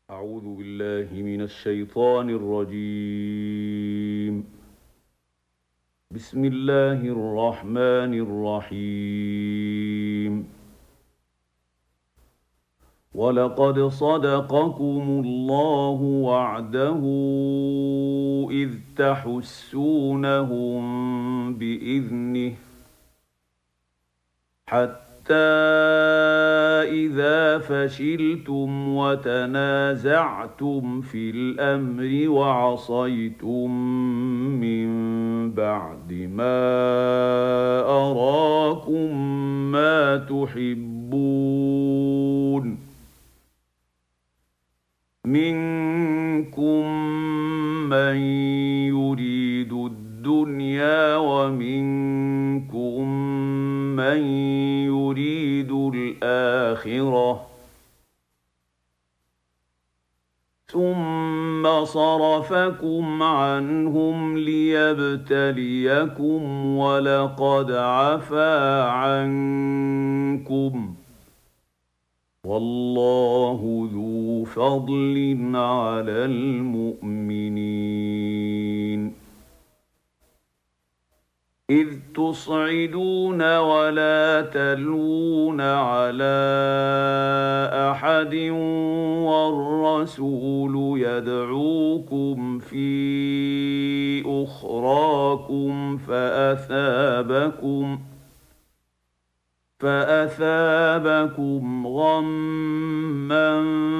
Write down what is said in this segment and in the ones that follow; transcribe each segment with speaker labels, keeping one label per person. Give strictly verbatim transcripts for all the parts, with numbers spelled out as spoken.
Speaker 1: أعوذ بالله من الشيطان الرجيم. بسم الله الرحمن الرحيم. ولقد صدقكم الله وعده إذ تحسونهم بإذنه حتى إذا فشلتم وتنازعتم في الأمر وعصيتم من بعد ما أراكم ما تحبون منكم من يريد الدنيا ومنكم من يريد الآخرة ثم صرفكم عنهم ليبتليكم ولقد عفا عنكم والله ذو فضل على المؤمنين. إذ تصعدون ولا تلوون على أحد والرسول يدعوكم في أخراكم فأثابكم فأثابكم غمًّا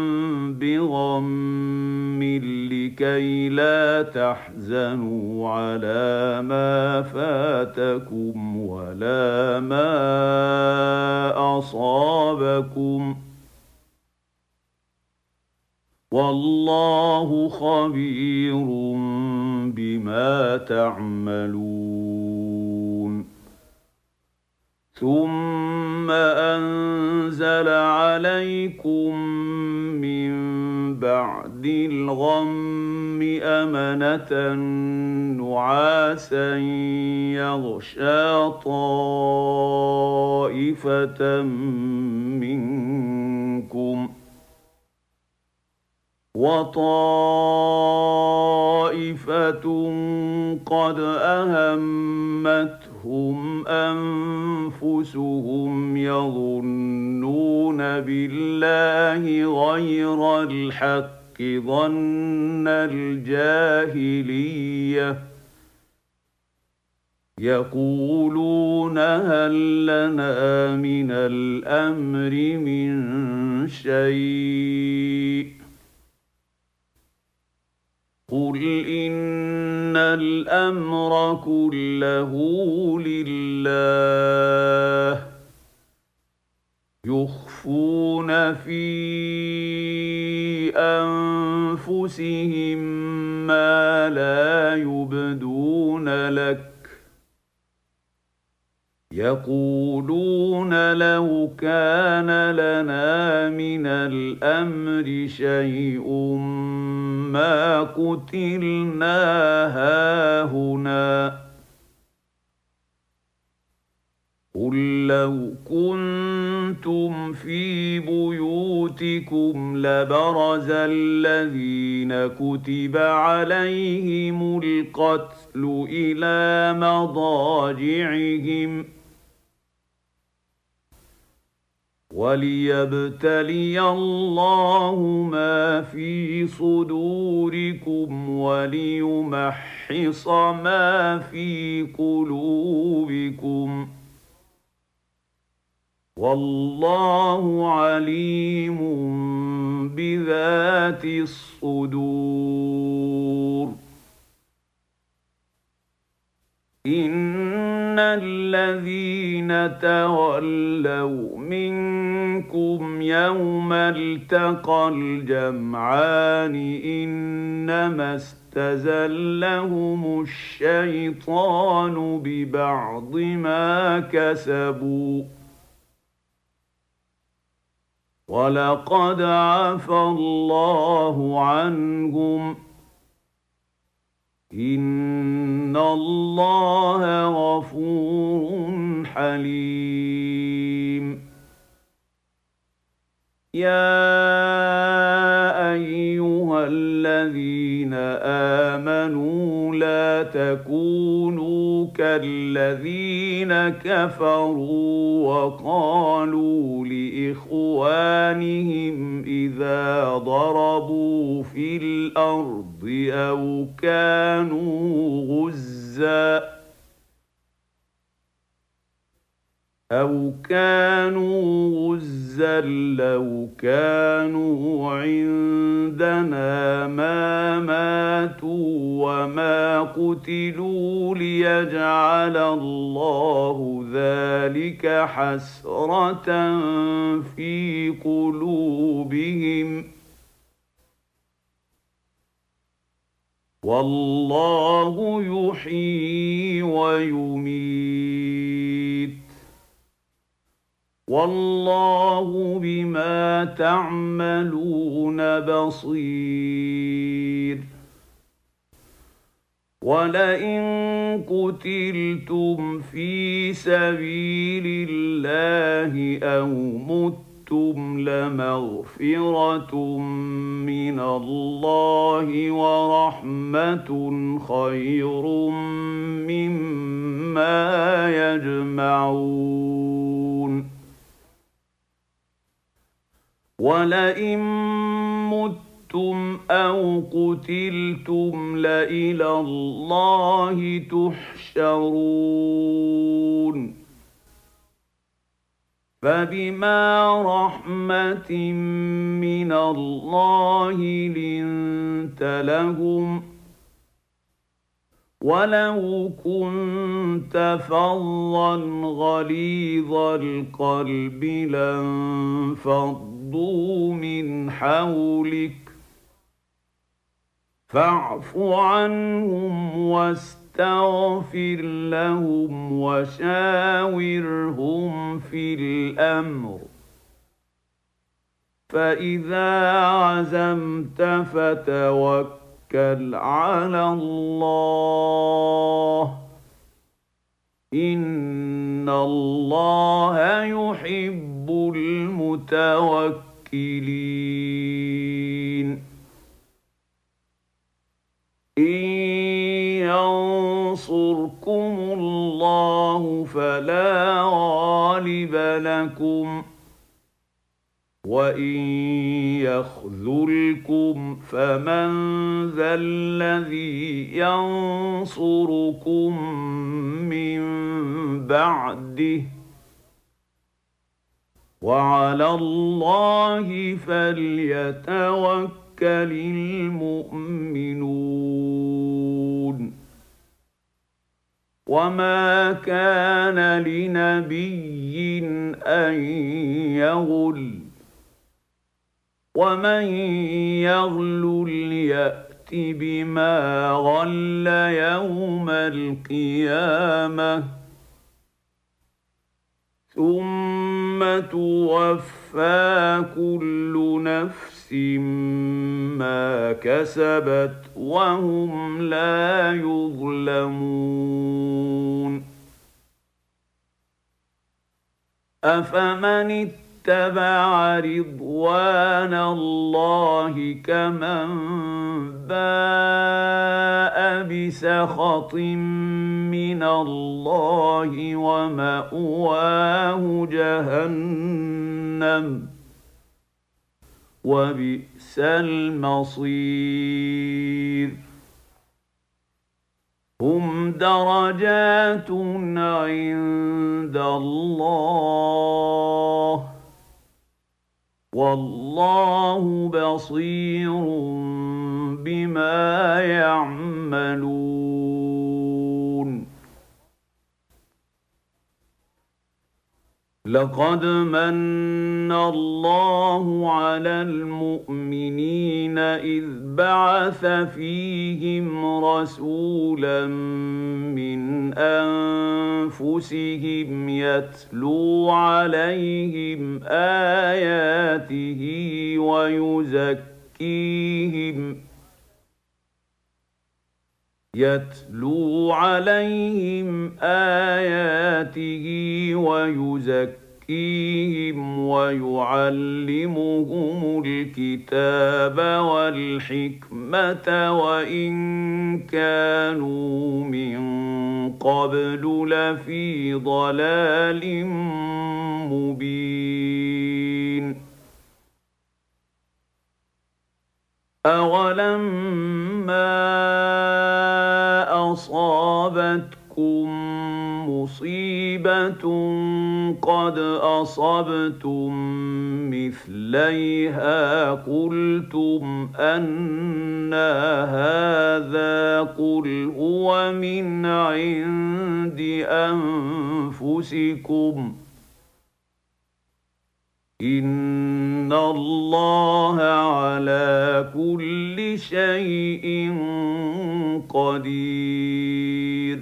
Speaker 1: بغم لكي لا تحزنوا على ما فاتكم ولا ما أصابكم والله خبير بما تعملون. ثم أنزل عليكم من بعد الغم أمنة نعاسا يغشى طائفة منكم وطائفة قد أهمتهم أنفسهم يظنون بالله غير الحق ظن الجاهلية يقولون هل لنا من الأمر من شيء قل إن الأمر كله لله يخفون في أنفسهم ما لا يبدون لك يقولون لو كان لنا من الأمر شيء ما قتلنا هاهنا قل لو كنتم في بيوتكم لبرز الذين كتب عليهم القتل إلى مضاجعهم وليبتلي الله ما في صدوركم وليمحص ما في قلوبكم والله عليم بذات الصدور. إن الذين تولوا منكم يوم التقى الجمعان إنما استزلهم الشيطان ببعض ما كسبوا ولقد عفى الله عنهم إن الله غفور حليم. يا أيها الذين آمنوا لا تكونوا كالذين كفروا وقالوا لإخوانهم إذا ضربوا في الأرض أو كانوا غزاً أو كانوا غزا لو كانوا عندنا ما ماتوا وما قتلوا ليجعل الله ذلك حسرة في قلوبهم والله يحيي ويميت والله بما تعملون بصير ولئن قتلتم في سبيل الله أو متم لمغفرة من الله ورحمة خير مما يجمعون ولئن متم أو قتلتم لإلى الله تحشرون فبما رحمة من الله لنت لهم ولو كنت فظا غليظ القلب لانفضوا من حولك فاعف عنهم واستغفر لهم وشاورهم في الأمر فإذا عزمت فتوكل توكل على الله إن الله يحب المتوكلين إن ينصركم الله فلا غالب لكم وإن يخذلكم فمن ذا الذي ينصركم من بعده وعلى الله فليتوكل المؤمنون وما كان لنبي أن يغل ومن يغلل يأت بما غل يوم القيامة ثم توفى كل نفس ما كسبت وهم لا يظلمون أفمن اتبع رضوان الله كمن باء بسخط من الله ومأواه جهنم وبئس المصير هم درجات عند الله والله بصير بما يعملون لقد من الله على المؤمنين إذ بعث فيهم رسولا من أنفسهم يتلو عليهم آياته ويزكيهم يتلو عليهم آياته ويزكيهم يزكيهم ويعلمهم الكتاب والحكمة وإن كانوا من قبل لفي ضلال مبين أولما أصابتكم مصيبة قد أصبتم مثليها قلتم أنى هذا قل هو من عند أنفسكم إن الله على كل شيء قدير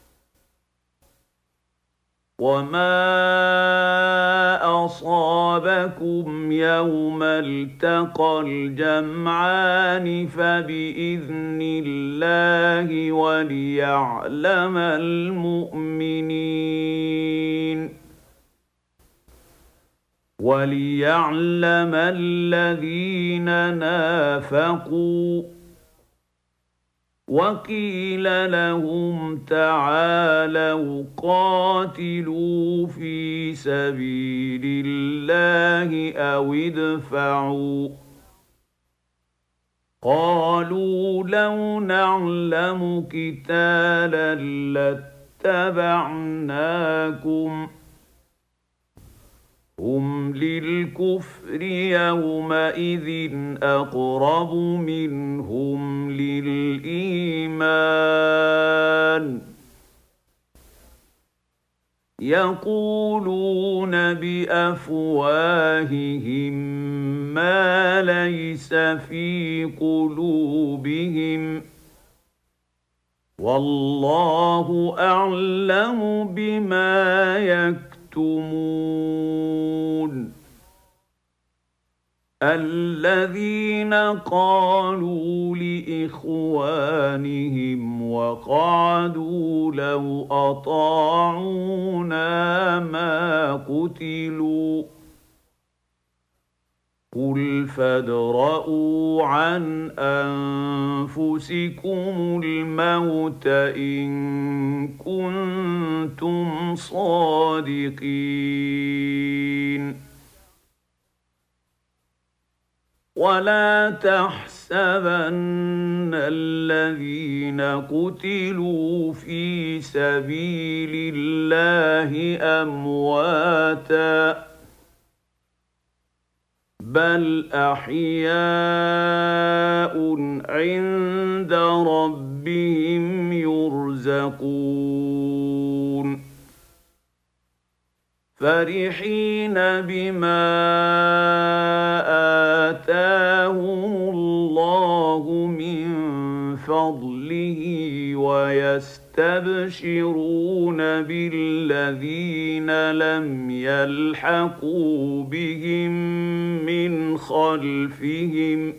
Speaker 1: وما أصابكم يوم التقى الجمعان فبإذن الله وليعلم المؤمنين وليعلم الذين نافقوا وقيل لهم تعالوا قاتلوا في سبيل الله أو ادفعوا قالوا لو نعلم قتالا لاتبعناكم هم للكفر يومئذ أقرب منهم للإيمان يقولون بأفواههم ما ليس في قلوبهم والله أعلم بما يكتمون الذين قالوا لإخوانهم وقعدوا لو أطاعونا ما قتلوا قل فادرءوا عن أنفسكم الموت إن كنتم صادقين ولا تحسبن الذين قتلوا في سبيل الله أمواتاً بل أحياء عند ربهم يرزقون فرحين بما آتاهم الله من فضله ويستبشرون بالذين لم يلحقوا بهم من خلفهم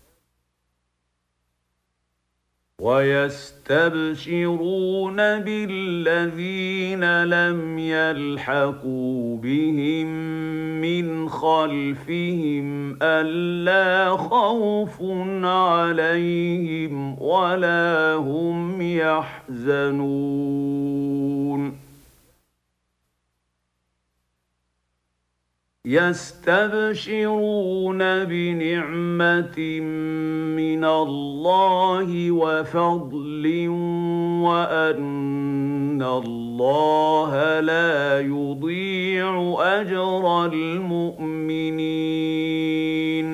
Speaker 1: ويستبشرون بالذين لم يلحقوا بهم من خلفهم ألا خوف عليهم ولا هم يحزنون يستبشرون بنعمة من الله وفضل وأن الله لا يضيع أجر المؤمنين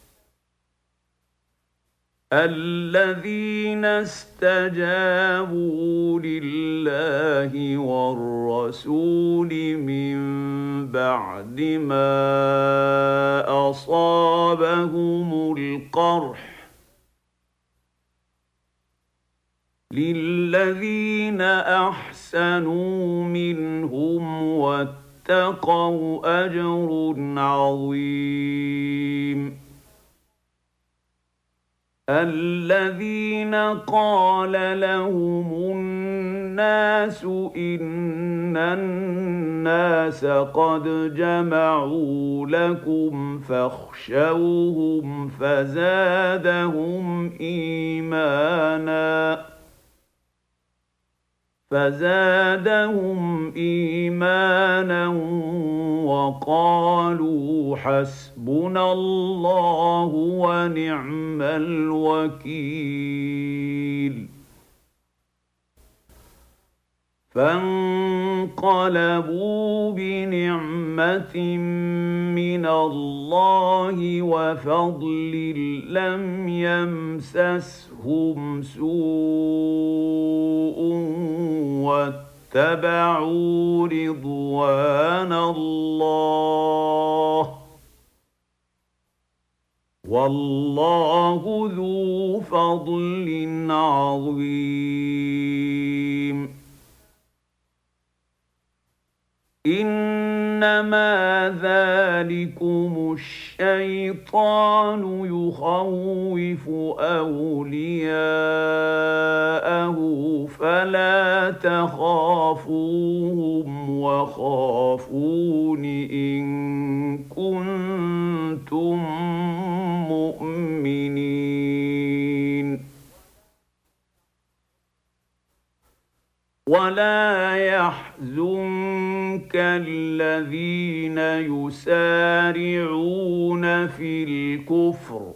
Speaker 1: الذين استجابوا لله والرسول من بعد ما أصابهم القرح للذين أحسنوا منهم واتقوا أجر عظيم الذين قال لهم الناس إن الناس قد جمعوا لكم فاخشوهم فزادهم إيمانا فزادهم إيمانا وقالوا حسبنا الله ونعم الوكيل فانقلبوا بنعمة من الله وفضل لم يمسسهم سوء واتبعوا رضوان الله والله ذو فضل عظيم إنما ذلكم الشيطان يخوف أولياءه فلا تخافوهم وخافون إن كنتم مؤمنين ولا يحزنك الذين يسارعون في الكفر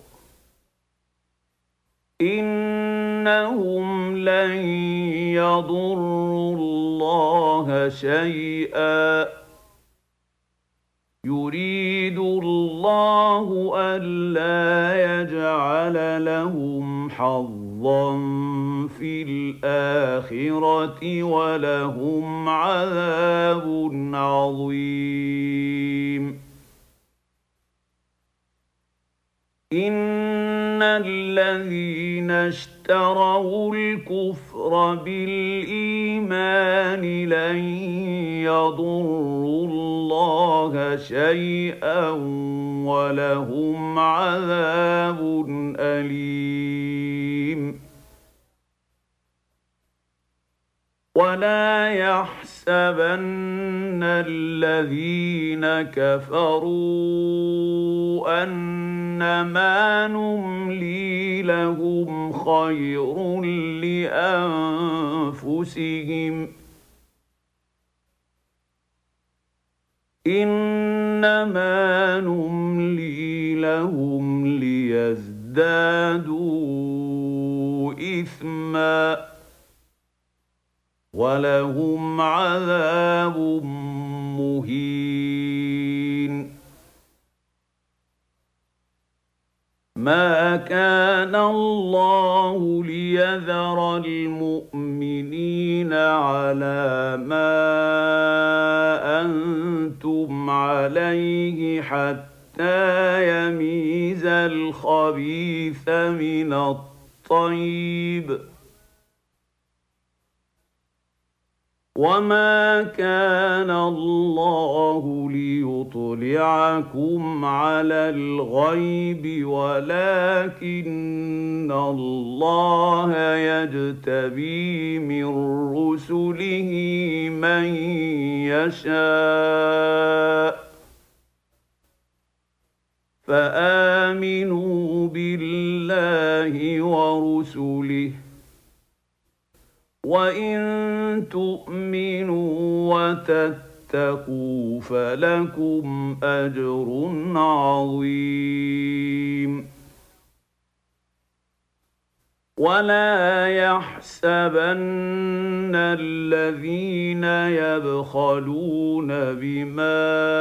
Speaker 1: إنهم لن يضروا الله شيئا يريد الله ألا يجعل لهم حظا في الآخرة ولهم عذاب عظيم إن الذين اشتروا الكفر بالإيمان لن يضروا الله شيئا ولهم عذاب أليم ولا يحسبن الذين كفروا أنما نملي لهم خير لأنفسهم إنما نملي لهم ليزدادوا إثما ولهم عذاب مهين ما كان الله ليذر المؤمنين على ما أنتم عليه حتى يميز الخبيث من الطيب وما كان الله ليطلعكم على الغيب ولكن الله يجتبي من رسله من يشاء فآمنوا بالله ورسله وإن تؤمنوا وتتقوا فلكم أجر عظيم ولا يحسبن الذين يبخلون بما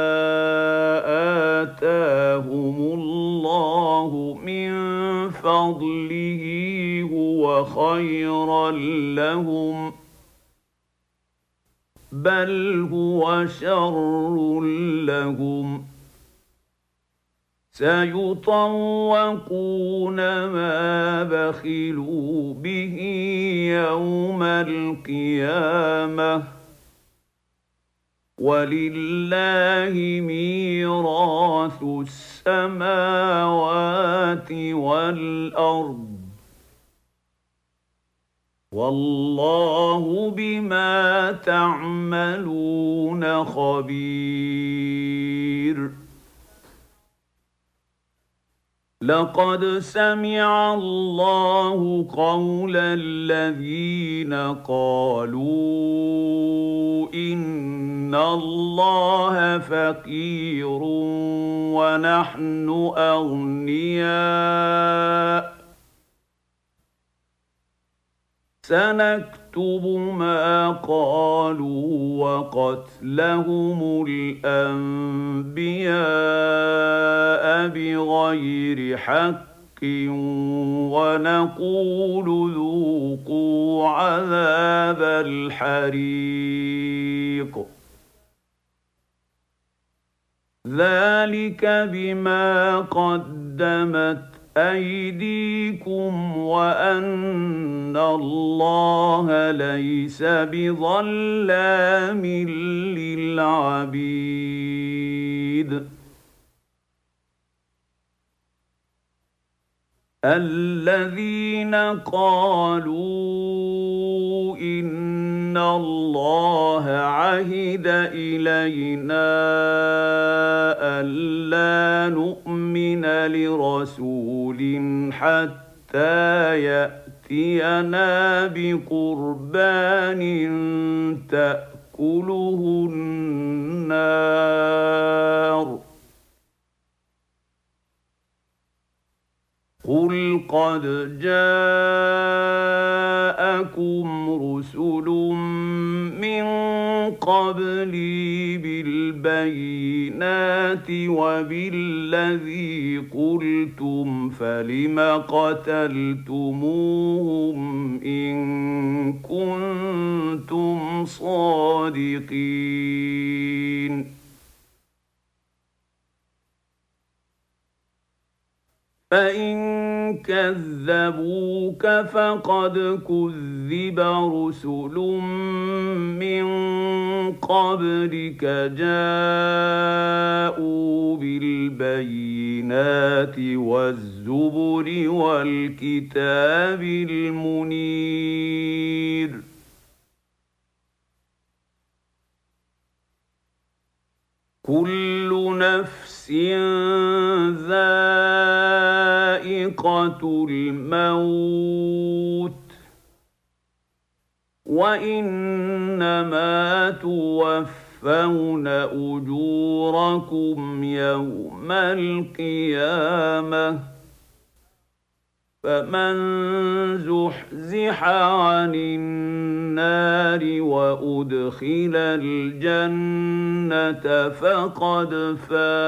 Speaker 1: آتاهم الله من فضله هو خيرا لهم بل هو شر لهم سيطوقون ما بخلوا به يوم القيامة ولله ميراث السماوات والأرض والله بما تعملون خبير لقد سمع الله قول الذين قالوا إن الله فقير ونحن أغنياء سنكتب ما قالوا وقتلهم الأنبياء بغير حق ونقول ذوقوا عذاب الحريق ذلك بما قدمت أيديكم وأن الله ليس بظلام للعبيد الذين قالوا إن الله عهد إلينا ألا نؤمن لرسول حتى يأتينا بقربان تأكله النار قل قد جاءكم رسل من قبلي بالبينات وبالذي قلتم فلم قتلتموهم إن كنتم صادقين فإن كذبوك فقد كذب رسل من قبلك جاءوا بالبينات والزبر والكتاب المنير كل نفس ذائقة الموت وإنما توفون أجوركم يوم القيامة فمن زحزح عن النار وأدخل الجنة فقد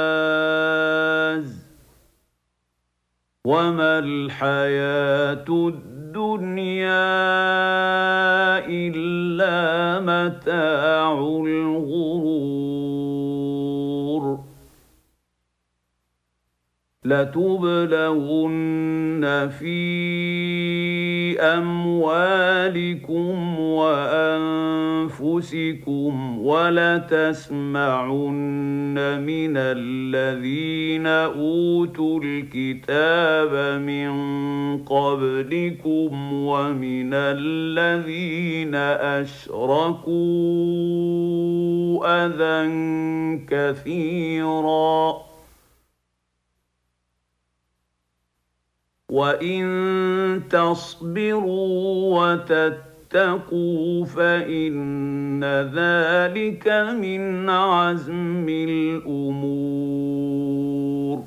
Speaker 1: فاز وما الحياة الدنيا إلا متاع الغرور لتبلغن في أموالكم وأنفسكم ولتسمعن من الذين أوتوا الكتاب من قبلكم ومن الذين أشركوا أذى كثيرا وإن تصبروا وتتقوا فإن ذلك من عزم الأمور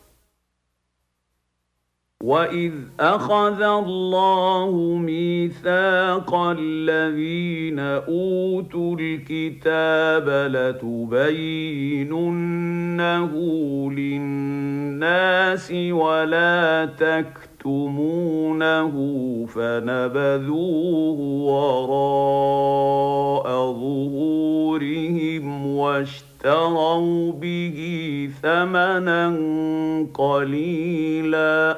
Speaker 1: وإذ أخذ الله ميثاق الذين أوتوا الكتاب لتبيننه للناس ولا تكتمونه فنبذوه وراء ظهورهم واشتروا به ثمنا قليلا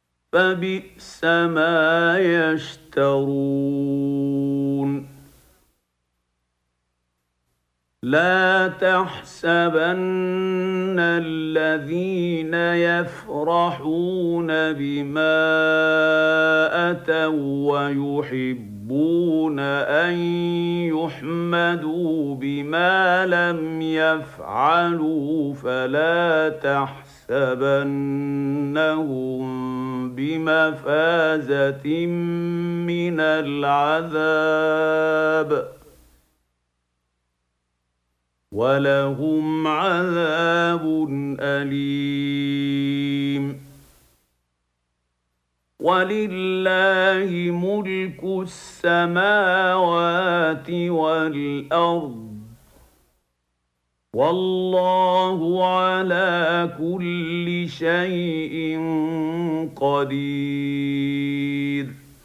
Speaker 1: فبئس ما يشترون لا تحسبن الذين يفرحون بما أتوا ويحبون أن يحمدوا بما لم يفعلوا فلا تحسبنهم بمفازة من العذاب ولهم عذاب أليم. ولله ملك السماوات والأرض والله على كل شيء قدير.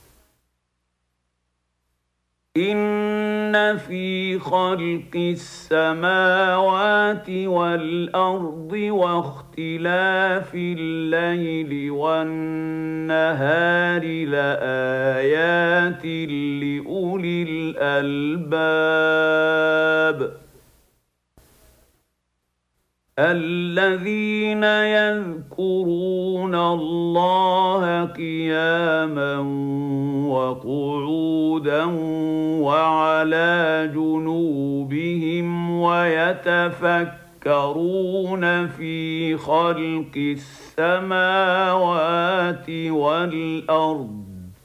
Speaker 1: إن في خلق السماوات والأرض واختلاف الليل والنهار لآيات لأولي الألباب الذين يذكرون الله قياما وقعودا وعلى جنوبهم ويتفكرون في خلق السماوات والأرض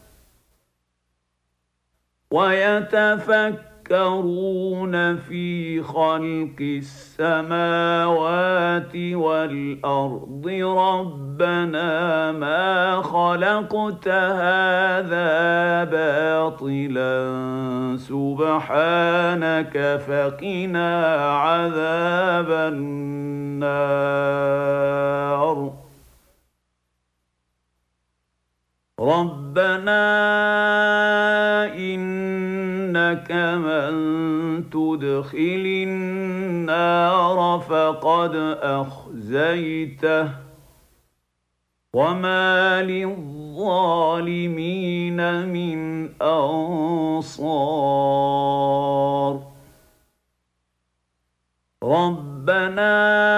Speaker 1: ويتفكرون يتفكرون في خلق السماوات والأرض ربنا ما خلقت هذا باطلا سبحانك فقنا عذاب النار. ربنا إنك من تدخل النار فقد أخزيته وما للظالمين من أنصار. ربنا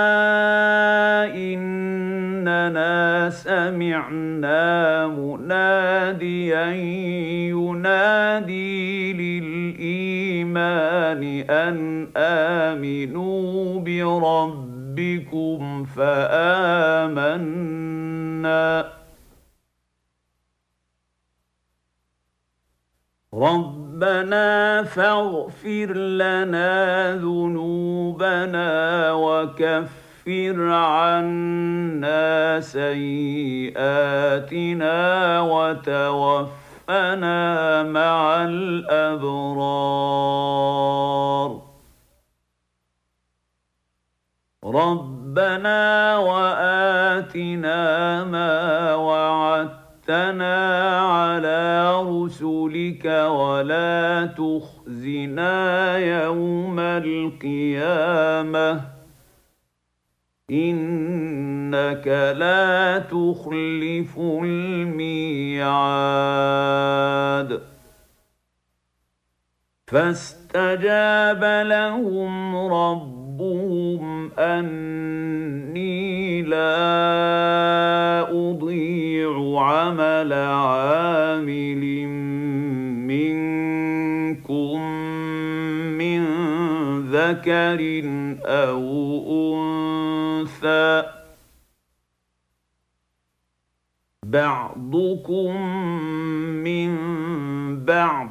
Speaker 1: إننا سمعنا مناديا ينادي للإيمان أن آمنوا بربكم فآمنا. ربنا فاغفر لنا ذنوبنا وكفر عنا سيئاتنا وتوفنا مع الأبرار. ربنا وآتنا ما وعدتنا على رسلك ولا تخزنا يوم القيامة إنك لا تخلف الميعاد. فاستجاب لهم ربهم أني لا أضيع عمل عامل منكم من ذكر أو أنثى بعضكم من بعض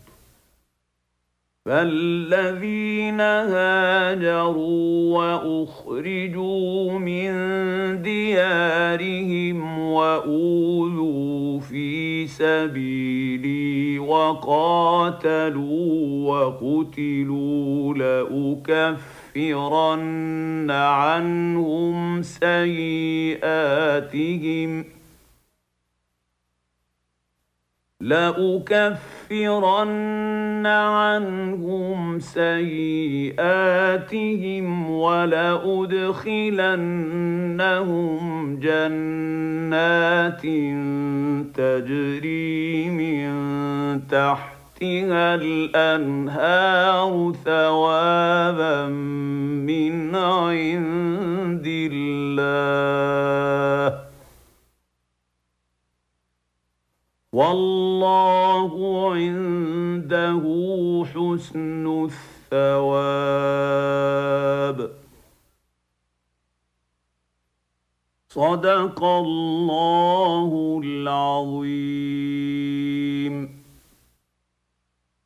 Speaker 1: فالذين هاجروا وأخرجوا من ديارهم وأوذوا في سبيلي وقاتلوا وقتلوا لأكفرن عنهم سيئاتهم لأكفرن عنهم سيئاتهم ولأدخلنهم جنات تجري من تحتها تحتها الانهار ثوابا من عند الله والله عنده حسن الثواب. صدق الله العظيم.